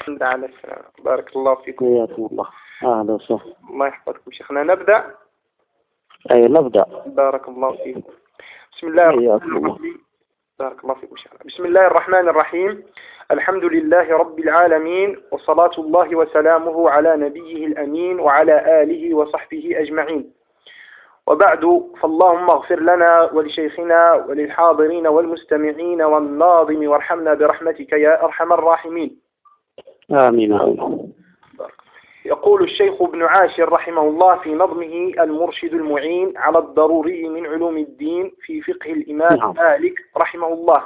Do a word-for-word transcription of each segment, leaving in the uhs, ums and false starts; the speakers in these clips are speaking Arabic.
الحمد لله على السلامة. بارك الله فيكم. حياكم الله. أهلا وسهلا. الله يحفظكم شيخنا. نبدأ. أي نبدأ. بارك الله فيكم. بسم الله الرحمن الرحيم. بارك الله فيكم شيخنا. بسم الله الرحمن الرحيم. الحمد لله رب العالمين، وصلاة الله وسلامه على نبيه الأمين وعلى آله وصحبه أجمعين. وبعد، فاللهم اغفر لنا ولشيخنا وللحاضرين والمستمعين والناظم، وارحمنا برحمتك يا أرحم الراحمين. آمين. يقول الشيخ ابن عاشر رحمه الله في نظمه المرشد المعين على الضروري من علوم الدين في فقه الإمام نعم. مالك رحمه الله: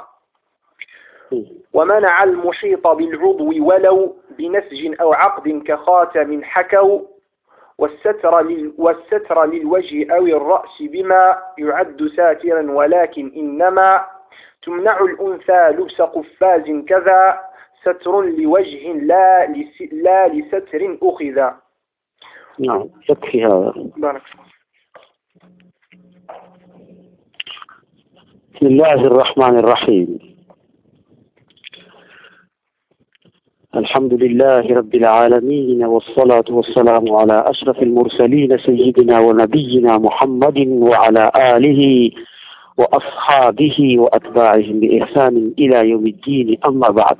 ومنع المحيط بالعضو ولو بنسج أو عقد كخاتم حكوا، والستر, لل والستر للوجه أو الرأس بما يعد ساترا، ولكن إنما تمنع الأنثى لبس قفاز كذا، ستر لوجه لا, لس لا لستر أخذا. نعم، يكفي هذا. بارك. بسم الله الرحمن الرحيم. الحمد لله رب العالمين، والصلاة والسلام على أشرف المرسلين سيدنا ونبينا محمد وعلى آله وأصحابه وأتباعهم بإحسان إلى يوم الدين، أما بعد.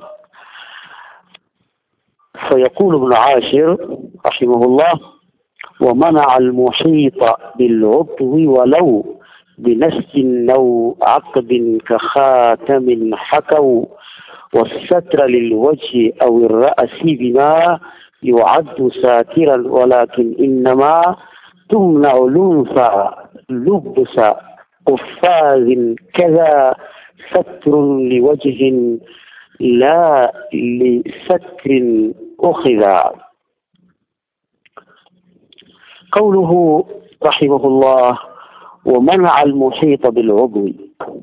فيقول ابن عاشر رحمه الله: ومنع المحيط بالعضو ولو بنسج أو عقد كخاتم حكوا، والستر للوجه أو الرأس بما يعد ساترا، ولكن إنما تمنع الأنثى لبس قفاز كذا، ستر لوجه لا لستر أخذا. قوله رحمه الله: ومنع المحيط بالعضو،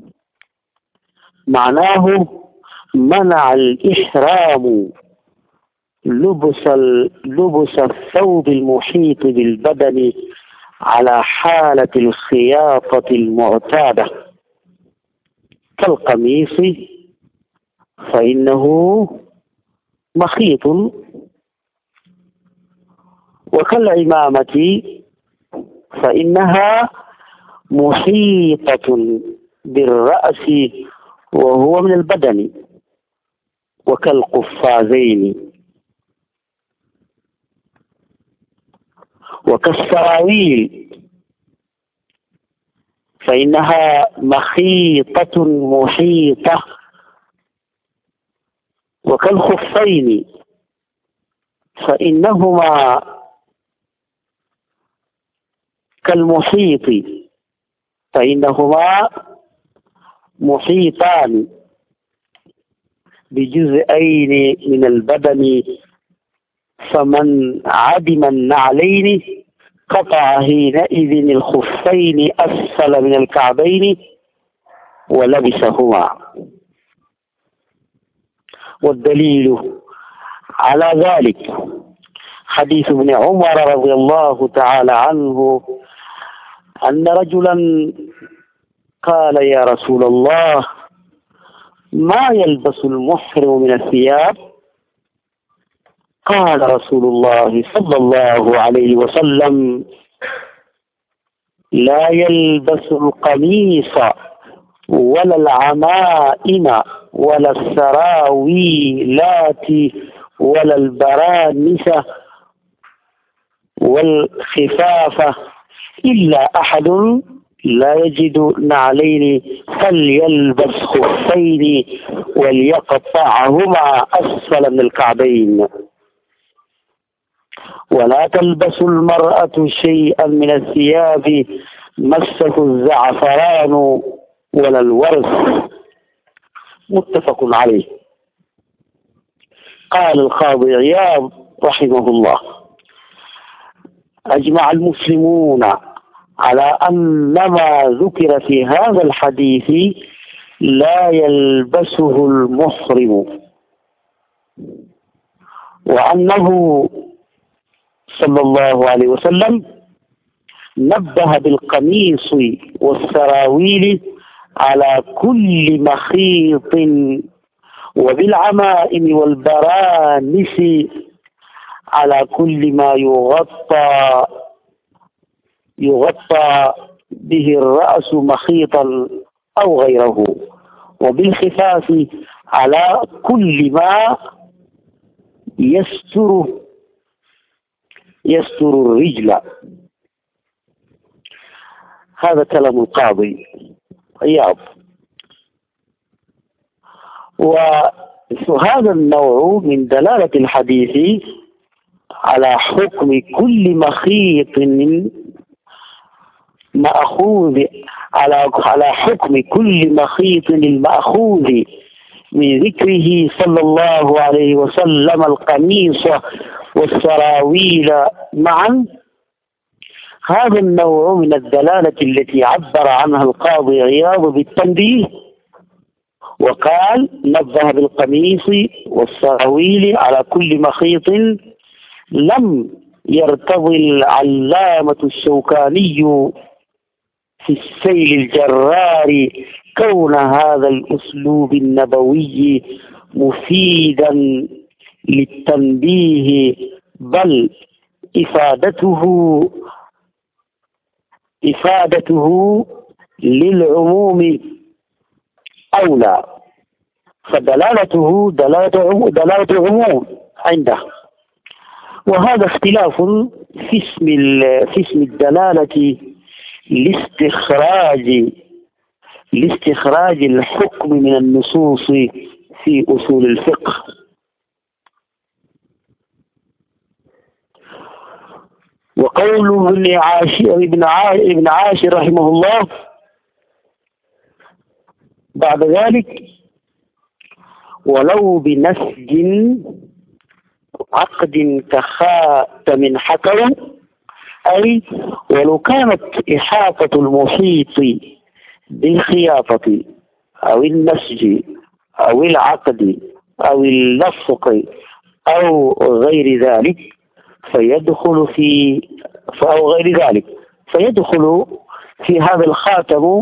معناه منع الإحرام لبس لبس الثوب المحيط بالبدن على حالة الخياطة المعتادة كالقميص، فإنه مخيط، وكالعمامة فإنها محيطة بالرأس وهو من البدن، وكالقفازين، وكالسراويل فإنها مخيطة محيطة، وكالخفين فإنهما كالمحيط، فإنهما محيطان بجزئين من البدن، فمن عدم النعلين قطع حينئذ الخفين أسفل من الكعبين ولبسهما. والدليل على ذلك حديث ابن عمر رضي الله تعالى عنه أن رجلا قال: يا رسول الله، ما يلبس المحرم من الثياب؟ قال رسول الله صلى الله عليه وسلم: لا يلبس القميص ولا العمائم ولا السراويلات ولا البرانس والخفافة إلا أحد لا يجد نعلين، فليلبس خفين وليقطعهما أسفل من الكعبين. ولا تلبس المرأة شيئا من الثياب مسه الزعفران ولا الورث. متفق عليه. قال القاضي عياض رحمه الله: أجمع المسلمون على أن ما ذكر في هذا الحديث لا يلبسه المحرم، وأنه صلى الله عليه وسلم نبه بالقميص والسراويل على كل مخيط وبالعمائم والبرانس على كل ما يغطى يغطى به الرأس مخيطا أو غيره، وبالخفاف على كل ما يستر يستر الرجل. هذا كلام القاضي عياض. وهذا النوع من دلالة الحديث على حكم كل مخيط مأخوذ على على حكم كل مخيط المأخوذ من ذكره صلى الله عليه وسلم القميص والسراويل معا. هذا النوع من الدلالة التي عبر عنها القاضي عياض بالتنبيه، وقال نبه بالقميص والسراويل على كل مخيط، لم يرتضي العلامة الشوكاني في السيل الجرار كون هذا الأسلوب النبوي مفيدا للتنبيه، بل إفادته إفادته للعموم أولى، فدلالته دلالة دلالة عموم عنده. وهذا اختلاف في اسم في اسم الدلالة لاستخراج لاستخراج الحكم من النصوص في أصول الفقه. وقول ابن عاشر ابن ابن عاشر رحمه الله بعد ذلك: ولو بنسج عقد كخاتم حكوا، أي ولو كانت إحاطة المحيط بالخياطة أو النسج أو العقد أو اللصق أو غير ذلك فيدخل في أو غير ذلك فيدخل في هذا الخاتم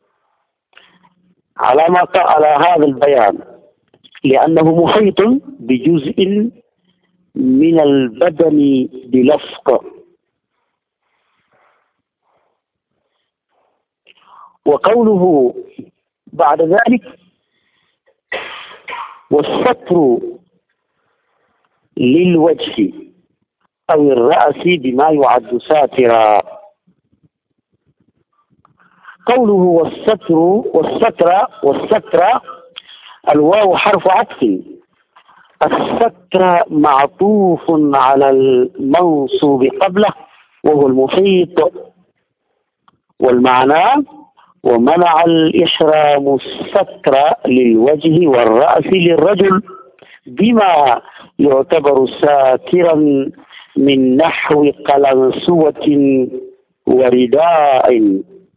على ما على هذا البيان، لأنه محيط بجزء من البدن بلصق. وقوله بعد ذلك: والستر للوجه أو الرأس بما يعد ساترا. قوله والستر والستر والستر الواو حرف عطف، الستر معطوف على المنصوب قبله وهو المحيط، والمعنى ومنع الإحرام الستر للوجه والرأس للرجل بما يعتبر ساترا من نحو قلنسوة ورداء.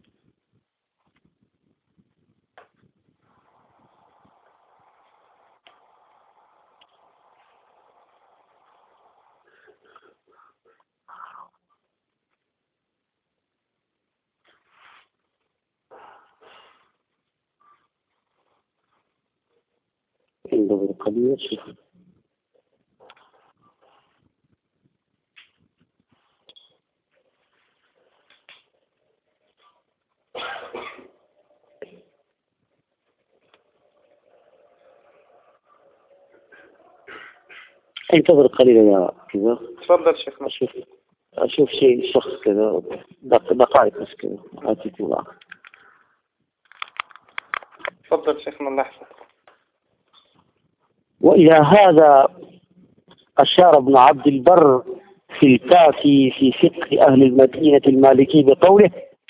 انظر قليلا شوف. انتظر قليلا يا كذا. تفضل شيخنا. اشوف اشوف شيء شخص كذا دق... دقائق بس كذا. اعطيك الله. تفضل شيخنا الله يحفظك. وإلى هذا أشار ابن عبد البر في الكافي في فقه أهل المدينة المالكي بقوله: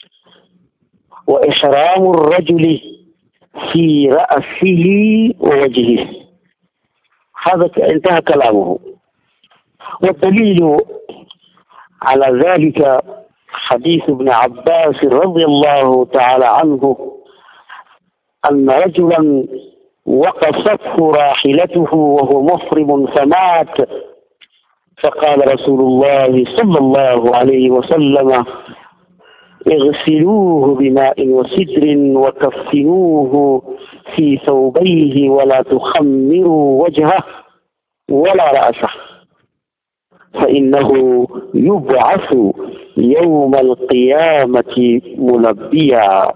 وإحرام الرجل في رأسه ووجهه. هذا انتهى كلامه. والدليل على ذلك حديث ابن عباس رضي الله تعالى عنه أن رجلا وقصته راحلته وهو محرم فمات، فقال رسول الله صلى الله عليه وسلم: اغسلوه بماء وسدر وكفنوه في ثوبيه ولا تخمروا وجهه ولا رأسه فإنه يبعث يوم القيامة ملبيا.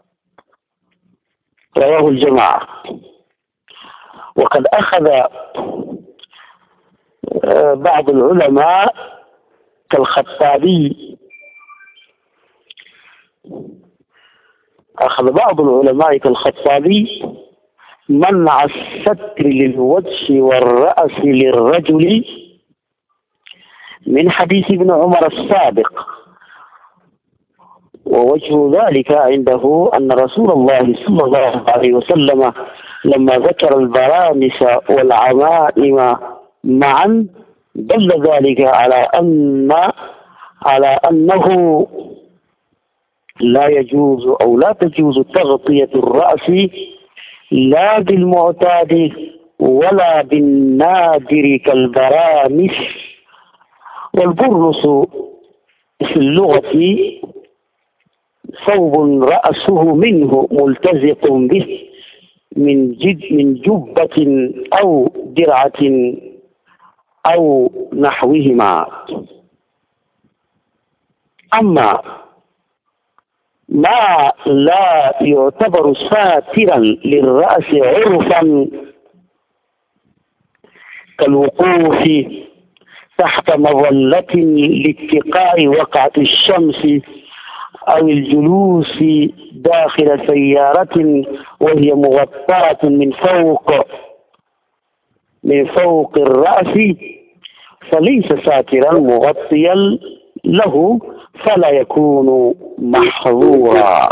رواه الجماعة. وقد أخذ بعض العلماء كالخطابي أخذ بعض العلماء كالخطابي منع الستر للوجه والرأس للرجل من حديث ابن عمر السابق، ووجه ذلك عنده أن رسول الله صلى الله عليه وسلم لما ذكر البرامس والعمائم معا دل ذلك على أن على أنه لا يجوز أو لا تجوز تغطية الرأس لا بالمعتاد ولا بالنادر كالبرامس. والبرنس في اللغة ثوب رأسه منه ملتزق به من جد من جبة أو درعة أو نحوهما. أما ما لا يعتبر ساترا للرأس عرفا كالوقوف تحت مظلة لاتقاء وقعة الشمس أو الجلوس داخل سيارة وهي مغطاة من فوق من فوق الرأس فليس ساترا مغطيا له فلا يكون محظورا.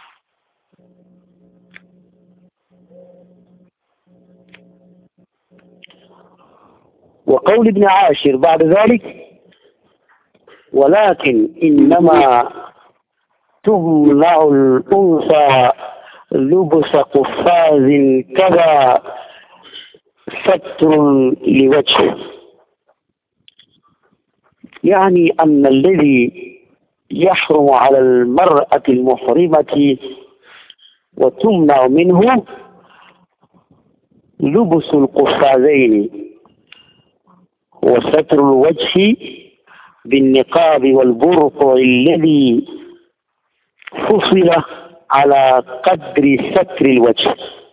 وقول ابن عاشر بعد ذلك: ولكن إنما تمنع الأنثى لبس قفاز كذا ستر لوجهه، يعني أن الذي يحرم على المرأة المحرمة وتمنع منه لبس القفازين وستر الوجه بالنقاب والبرقع الذي فصل على قدر ستر الوجه.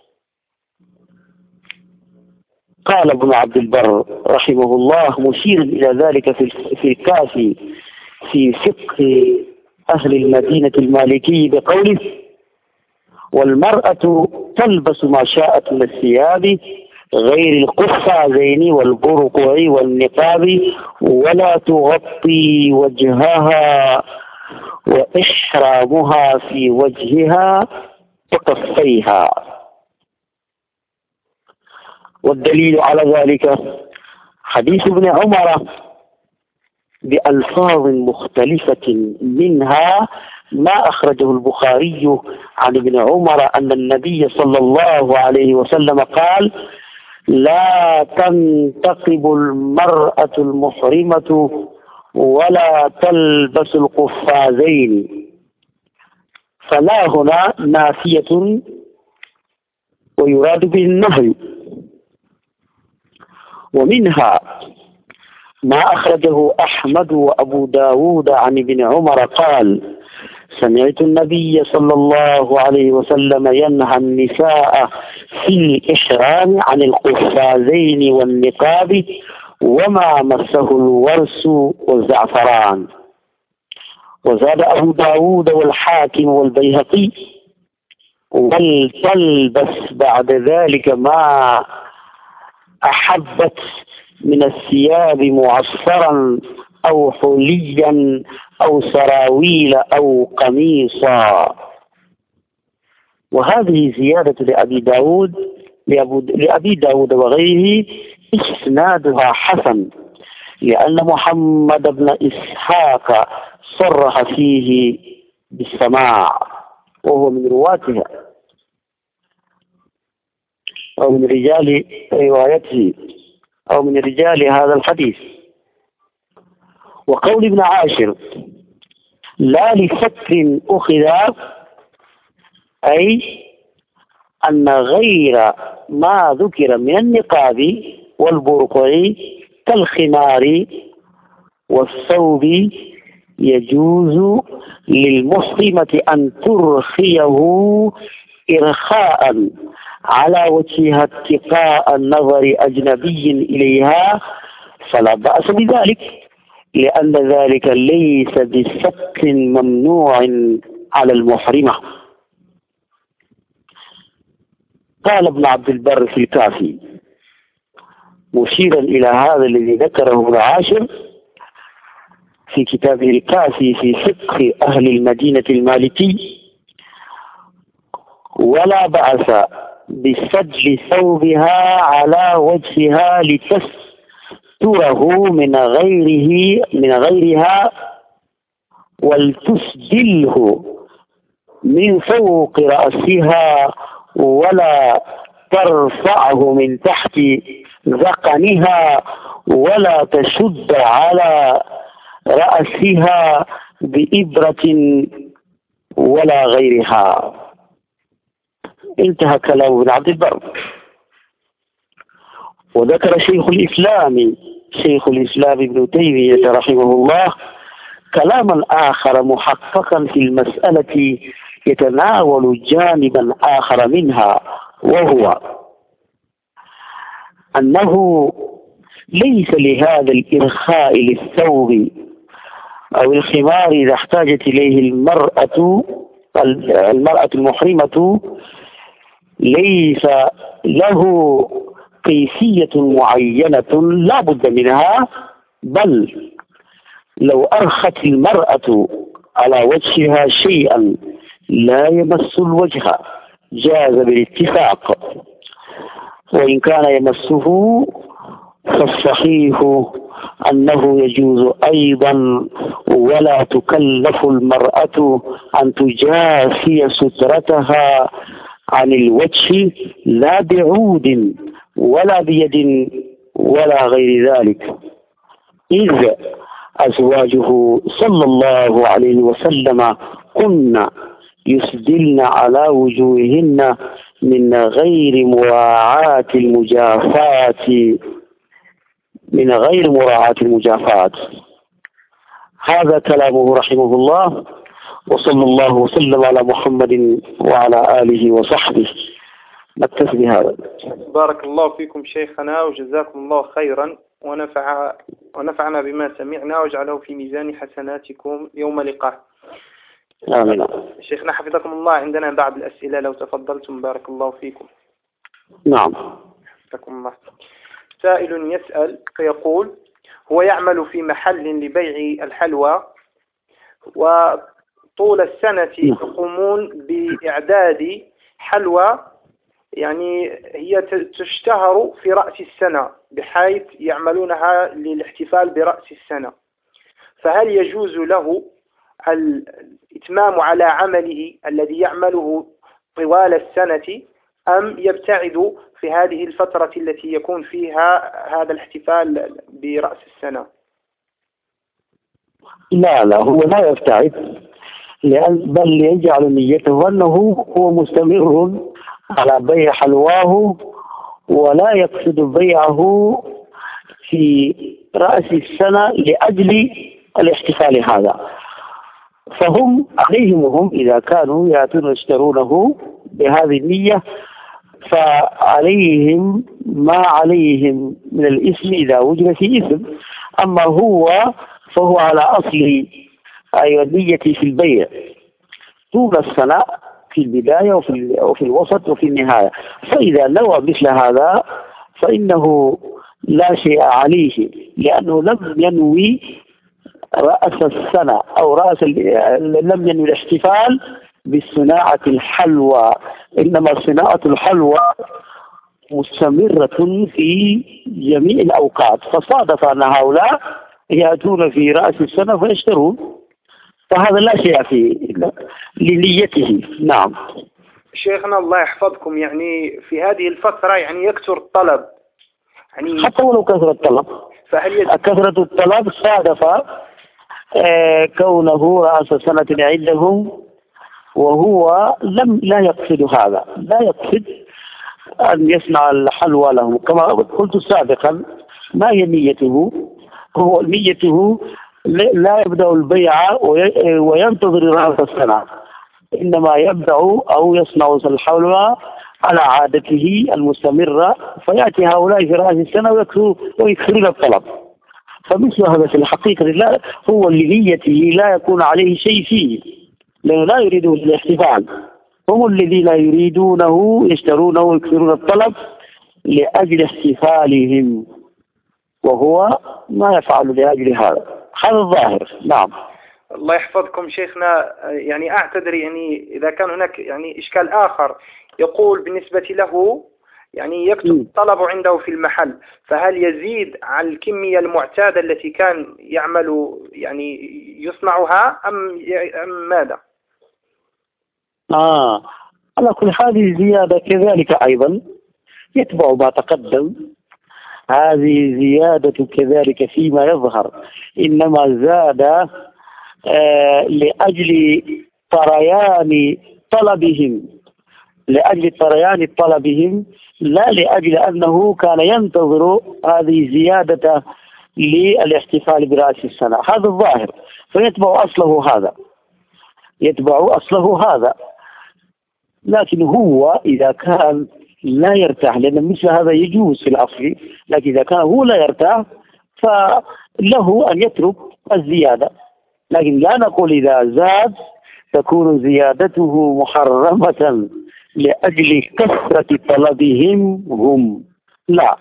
قال ابن عبد البر رحمه الله مشيرا إلى ذلك في الكافي في فقه أهل المدينة المالكي بقوله: والمرأة تلبس ما شاءت من الثياب غير القفازين والبرقع والنقاب ولا تغطي وجهها وإحرامها في وجهها وكفيها. والدليل على ذلك حديث ابن عمر بألفاظ مختلفة، منها ما أخرجه البخاري عن ابن عمر أن النبي صلى الله عليه وسلم قال: لا تنتقب المرأة المحرمة ولا تلبس القفازين. فلا هنا نافية ويراد به النهي. ومنها ما أخرجه أحمد وأبو داود عن ابن عمر قال: سمعت النبي صلى الله عليه وسلم ينهى النساء في الإحرام عن القفازين والنقاب وما مسه الورس والزعفران. وزاد أبو داود والحاكم والبيهقي: ولتلبس بعد ذلك ما أحبت من الثياب معصرا أو حليا أو سراويل أو قميصا. وهذه زيادة لأبي داود لأبي داود وغيره إسنادها حسن، لأن محمد بن إسحاق صرح فيه بالسماع وهو من رواتها أو من رجال روايته أو من رجال هذا الحديث. وقول ابن عاشر: لا لفكر أخذ، أي أن غير ما ذكر من النقاب والبرقع كالخمار والثوب يجوز للمحرمة أن ترخيه إرخاء على وجهها اتقاء النظر أجنبي إليها، فلا بأس بذلك، لأن ذلك ليس بشك ممنوع على المحرمة. قال ابن عبد البر في الكافي مشيرا إلى هذا الذي ذكره العاشر في كتابه الكافي في فقه أهل المدينة المالكي: ولا بأس بسجل ثوبها على وجهها لتستره من غيره من غيرها، ولتسجله من فوق رأسها، ولا ترفعه من تحت ذقنها، ولا تشد على رأسها بإبرة ولا غيرها. انتهى كلام ابن عبد البر. وذكر شيخ الإسلام شيخ الإسلام ابن تيمية رحمه الله كلاما آخر محققا في المسألة يتناول جانبا آخر منها، وهو أنه ليس لهذا الإرخاء للثوب أو الخمار إذا احتاجت إليه المرأة المرأة المحرمة ليس له كيفية معينة لا بد منها، بل لو أرخت المرأة على وجهها شيئا لا يمس الوجه جاز بالاتفاق، وإن كان يمسه فالصحيح أنه يجوز أيضا، ولا تكلف المرأة أن تجافي سترتها عن الوجه لا بعود ولا بيد ولا غير ذلك، إذ أزواجه صلى الله عليه وسلم كن يسدلن على وجوههن من غير مراعاة المجافات من غير مراعاة المجافات. هذا كلامه رحمه الله، وصلى الله وسلم على محمد وعلى آله وصحبه. نكتفي بهذا. بارك الله فيكم شيخنا وجزاكم الله خيرا، ونفع ونفعنا بما سمعنا وجعله في ميزان حسناتكم يوم لقاه. آمين. شيخنا حفظكم الله، عندنا بعض الأسئلة لو تفضلتم. بارك الله فيكم. نعم. حفظكم الله. سائل يسأل فيقول: هو يعمل في محل لبيع الحلوى، وطول السنة يقومون بإعداد حلوى، يعني هي تشتهر في رأس السنة بحيث يعملونها للاحتفال برأس السنة، فهل يجوز له الإتمام على عمله الذي يعمله طوال السنة، أم يبتعد في هذه الفترة التي يكون فيها هذا الاحتفال برأس السنة؟ لا لا هو لا يبتعد، لأن بل يجعل نيته أنه هو مستمر على بيع حلواه، ولا يقصد بيعه في رأس السنة لأجل الاحتفال هذا. فهم عليهم هم إذا كانوا يأتون يشترونه بهذه النية فعليهم ما عليهم من الإثم إذا وجد في إثم، أما هو فهو على أصل أي النية في البيع طول السنة في البداية وفي, وفي الوسط وفي النهاية. فإذا نوى مثل هذا فإنه لا شيء عليه، لأنه لم ينوي رأس السنة أو رأس لم ينوي الاحتفال بصناعة الحلوى، إنما صناعة الحلوى مستمرة في جميع الأوقات، فصادف أن هؤلاء يأتون في رأس السنة فيشترون، فهذا لا شيء فيه لنيته. نعم. شيخنا الله يحفظكم، يعني في هذه الفترة يعني يكثر الطلب، يعني حتى ولو كثر الطلب، فهل يز... كثرة الطلب صادف آه كونه رأس سنة عندهم، وهو لم لا يقصد هذا، لا يقصد أن يصنع الحلوى لهم. كما قلت سابقا، ما هي نيته؟ هو نيته لا يبدأ البيع وينتظر رأس السنة، إنما يبدأ أو يصنع الحلوى على عادته المستمرة، فيأتي هؤلاء في رأس السنة ويكثرون الطلب. فمثل هذا في الحقيقة لا هو لنيته لا يكون عليه شيء فيه، لأنه لا يريده للاحتفال. هم الذين يريدونه يشترونه ويكثرون الطلب لأجل احتفالهم، وهو ما يفعل لأجل هذا. هذا الظاهر. نعم. الله يحفظكم شيخنا. يعني أعتذر يعني إذا كان هناك يعني إشكال آخر، يقول بالنسبة له يعني يكتب الطلب عنده في المحل، فهل يزيد على الكمية المعتادة التي كان يعمل يعني يصنعها أم أم ماذا؟ آه على كل حال زيادة كذلك أيضا يتبع ما تقدم. هذه زيادة كذلك فيما يظهر، إنما زاد آه لأجل طريان طلبهم، لأجل طريان طلبهم، لا لأجل أنه كان ينتظر هذه زيادة للاحتفال برأس السنة. هذا الظاهر، فيتبع أصله هذا، يتبع أصله هذا. لكن هو إذا كان لا يرتاح، لأن مثل هذا يجوز في الأصل، لكن إذا كان هو لا يرتاح فله أن يترك الزيادة. لكن لا نقول إذا زاد تكون زيادته محرمة لأجل كثرة طلبهم هم، لا.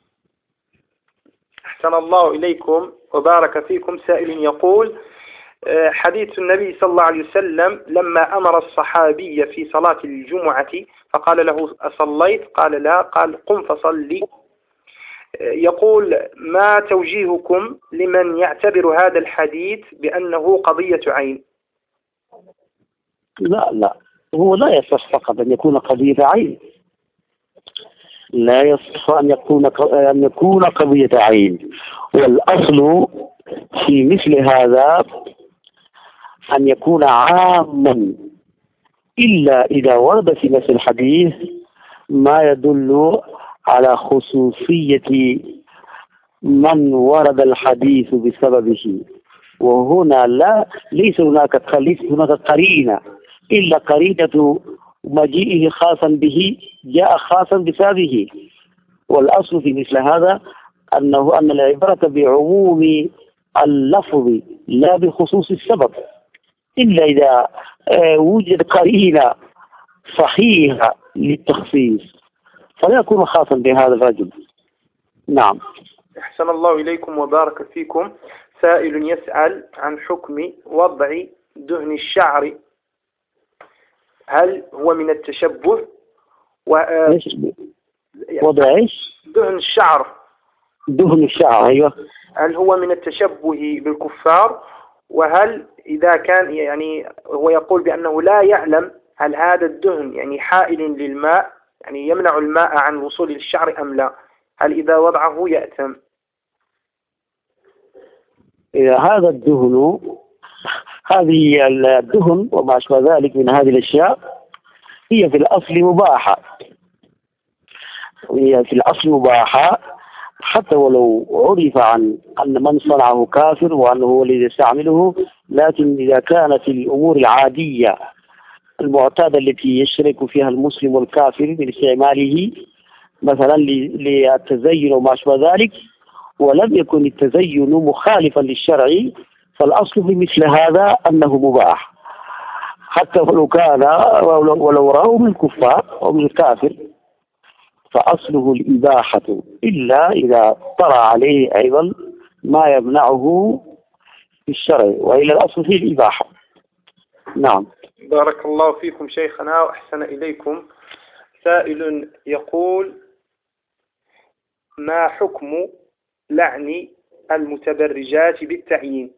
أحسن الله إليكم وبارك فيكم. سائل يقول: حديث النبي صلى الله عليه وسلم لما أمر الصحابي في صلاة الجمعة فقال له: أصليت؟ قال: لا. قال: قم فصلي. يقول: ما توجيهكم لمن يعتبر هذا الحديث بأنه قضية عين؟ لا لا، هو لا يصح فقط أن يكون قضية عين، لا يصح أن يكون أن يكون قضية عين. والأصل في مثل هذا أن يكون عاما، إلا إذا ورد في نفس الحديث ما يدل على خصوصية من ورد الحديث بسببه. وهنا لا ليس هناك ليس هناك قرينة، إلا قرينة مجيئه خاصا به، جاء خاصا بسببه. والأصل في مثل هذا أنه أن العبرة بعموم اللفظ لا بخصوص السبب، إلا إذا وجد قرينة صحيحة للتخصيص فلا يكون خاصا بهذا الرجل. نعم. أحسن الله إليكم وبارك فيكم. سائل يسأل عن حكم وضع دهن الشعر، هل هو من التشبه؟ و... وضع ايش؟ دهن الشعر. دهن الشعر، أيوة. هل هو من التشبه بالكفار؟ وهل إذا كان يعني هو يقول بأنه لا يعلم هل هذا الدهن يعني حائل للماء، يعني يمنع الماء عن وصول الشعر أم لا؟ هل إذا وضعه يأثم؟ إذا هذا الدهن، هذه الدهن وما أشبه ذلك من هذه الأشياء هي في الأصل مباحة، هي في الأصل مباحة حتى ولو عرف عن أن من صنعه كافر وأنه هو الذي يستعمله. لكن إذا كانت الأمور العادية المعتادة التي يشترك فيها المسلم والكافر من استعماله مثلا للتزين وما أشبه ذلك، ولم يكن التزين مخالفا للشرع، فالأصل في مثل هذا أنه مباح حتى ولو كان ولو رأوا من الكفار أو من الكافر، فأصله الإباحة، إلا إذا طرأ عليه أيضا ما يمنعه في الشرع، وإلا الأصل فيه الإباحة. نعم. بارك الله فيكم شيخنا وأحسن إليكم. سائل يقول: ما حكم لعن المتبرجات بالتعيين؟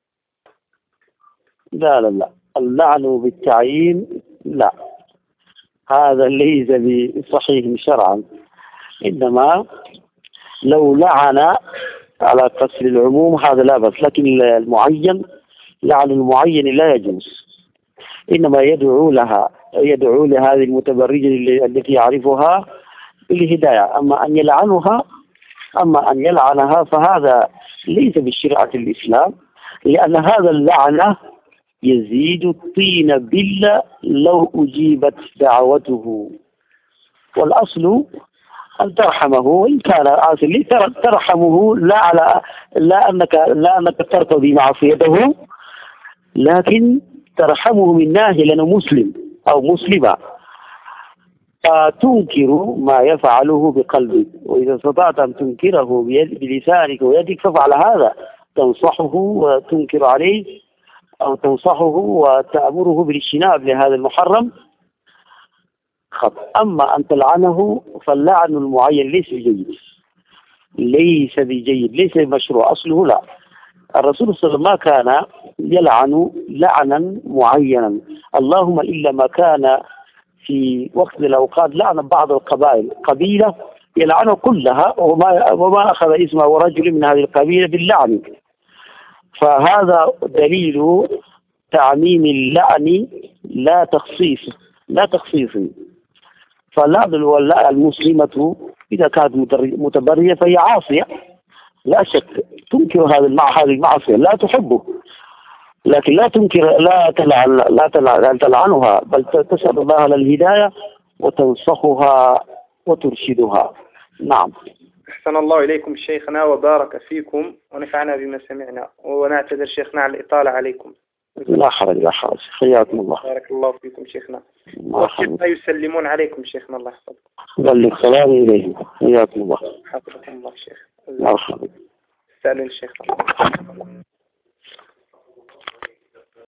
لا لا لا، اللعن بالتعيين لا، هذا ليس بصحيح شرعا. إنما لو لعن على قصر العموم هذا لا بأس، لكن المعين لعن المعين لا يجوز، إنما يدعو لها، يدعو لهذه المتبرجة التي يعرفها بالهداية. أما أن يلعنها أما أن يلعنها فهذا ليس بالشريعة الإسلام، لأن هذا اللعنة يزيد الطين بلة لو أجيبت دعوته، والأصل أن ترحمه وإن كان عاصي، ترحمه لا على لا أنك لا أنك ترتضي معصيته، لكن ترحمه من ناحية لأنه مسلم أو مسلمة، فتنكر ما يفعله بقلبك، وإذا استطعت أن تنكره بلسانك ويدك فافعل هذا، تنصحه وتنكر عليه أو تنصحه وتأمره بالاجتناب لهذا المحرم خط. أما أن تلعنه فاللعن المعين ليس بجيد، ليس بجيد، ليس مشروع أصله. لا، الرسول صلى الله عليه وسلم ما كان يلعن لعنا معينا، اللهم إلا ما كان في وقت من الأوقات لعن بعض القبائل قبيلة يلعنه كلها وما, وما أخذ اسمه رجل من هذه القبيلة باللعن، فهذا دليل تعميم اللعن لا تخصيص لا تخصيص فاللعن المسلمة إذا كانت متبرية فهي عاصية لا شك، تنكر هذا هذه المعصية، لا تحبه، لكن لا تنكر لا تلعن لا تلعن تلعنها، بل تسأل الله للهداية وتنصحها وترشدها. نعم. أحسن الله إليكم شيخنا وبارك فيكم ونفعنا بما سمعنا، ونعتذر شيخنا على الإطالة عليكم. لا حرج لا حرج، حياكم الله. بارك الله فيكم شيخنا. وشيخنا يسلمون عليكم شيخنا، الله يحفظكم. بلغ سلامي إليهم، حياكم الله. حفظكم الله شيخ. مرحبا. سألوا الشيخ.